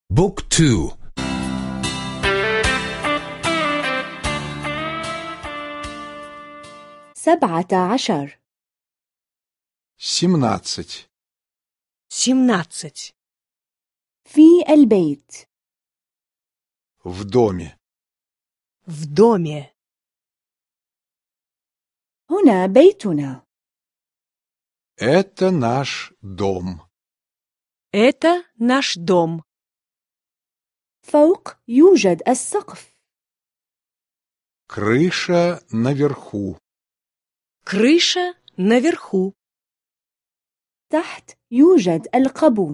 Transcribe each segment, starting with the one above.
بوك تو 17 17 17 في البيت в доме. В доме. هنا بيتنا. Это наш дом. Это наш дом. فوق يوجد السقف. Крыша наверху. Крыша наверху. تحت يوجد القبو.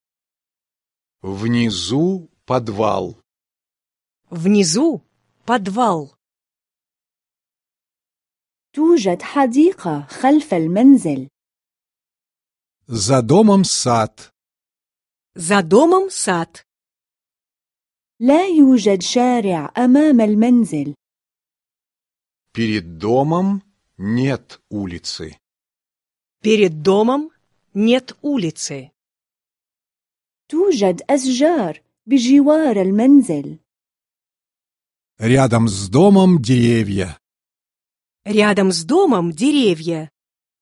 Внизу подвал. Внизу подвал. توجد حديقة خلف المنزل. За домом сад. За домом сад. لا يوجد شارع أمام المنزل. Перед домом нет улицы. Перед домом нет улицы. توجد أشجار بجوار المنزل. Рядом с домом деревья. Рядом с домом деревья.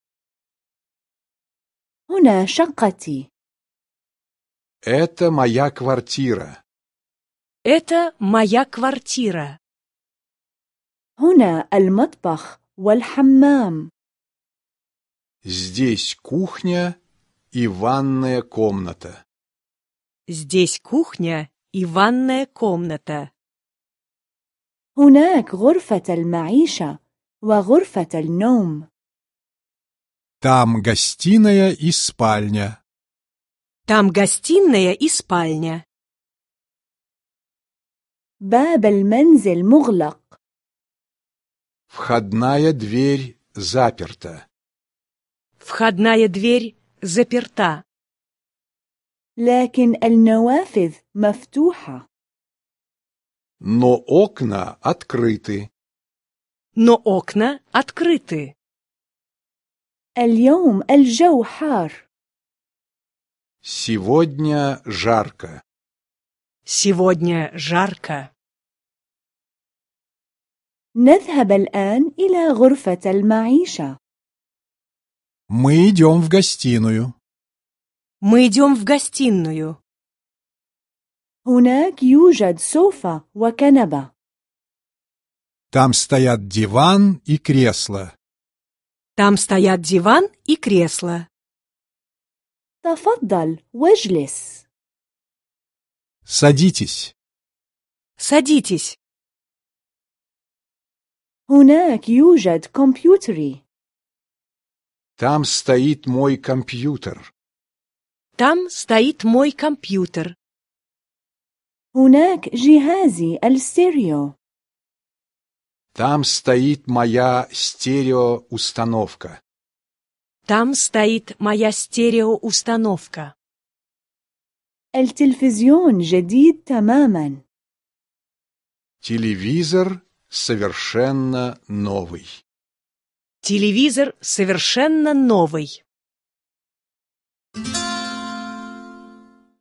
هنا شقتي. Это моя квартира. Это моя квартира. هنا المطبخ والحمام. Здесь кухня и ванная комната. Здесь кухня и ванная комната. هناك غرفة المعيشة وغرفة النوم. Там гостиная и спальня. Там гостиная и спальня. باب المنزل مغلق. Входная дверь заперта. Входная дверь заперта. لكن النوافذ مفتوحة. Но окна открыты. Но окна открыты. اليوم الجو حار. Сегодня жарко. Сегодня жарко. نذهب الآن إلى غرفة المعيشة. Мы идем в гостиную. Мы идем в гостиную. هناك يوجد سوفا وكنبة. Там стоят диван и кресло. Там стоят диван и кресло. تفضل واجلس. Садитесь. Садитесь. هناك يوجد كمبيوتري. Там стоит мой компьютер. Там стоит мой компьютер. هناك جهازي الستيريو. Там стоит моя стереоустановка. Там стоит моя стереоустановка. التلفزيون جديد تماما. Телевизор совершенно новый. Телевизор совершенно новый.